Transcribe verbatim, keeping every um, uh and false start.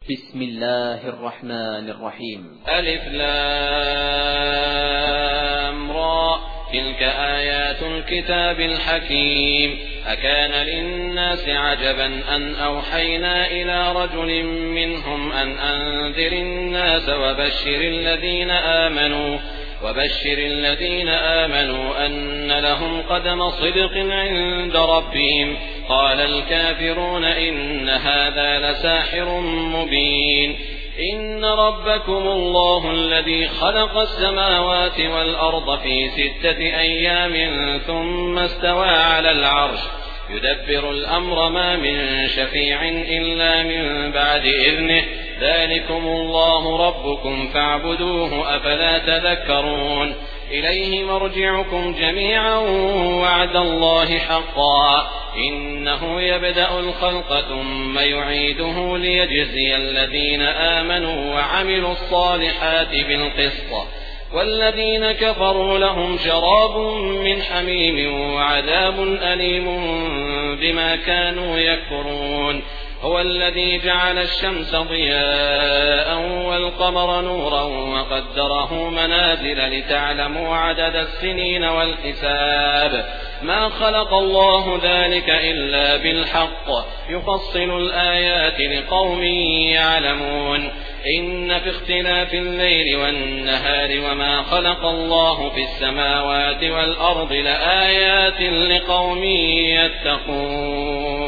بسم الله الرحمن الرحيم. ألف لام را، تلك آيات الكتاب الحكيم. أكان للناس عجبا أن أوحينا إلى رجل منهم أن أنذر الناس وبشر الذين آمنوا وبشر الذين آمنوا أن لهم قدم صدق عند ربهم. قال الكافرون إن هذا لساحر مبين. إن ربكم الله الذي خلق السماوات والأرض في ستة أيام ثم استوى على العرش يدبر الأمر ما من شفيع إلا من بعد إذنه. ذلكم الله ربكم فاعبدوه أفلا تذكرون. إليه مرجعكم جميعا وعد الله حقا إنه يبدأ الخلق ثم يعيده ليجزي الذين آمنوا وعملوا الصالحات بالقسط والذين كفروا لهم شراب من حميم وعذاب أليم بما كانوا يكفرون. هو الذي جعل الشمس ضياء والقمر نورا وقدره منازل لتعلموا عدد السنين والحساب. ما خلق الله ذلك إلا بالحق يفصل الآيات لقوم يعلمون. إن في اختلاف الليل والنهار وما خلق الله في السماوات والأرض لآيات لقوم يتقون.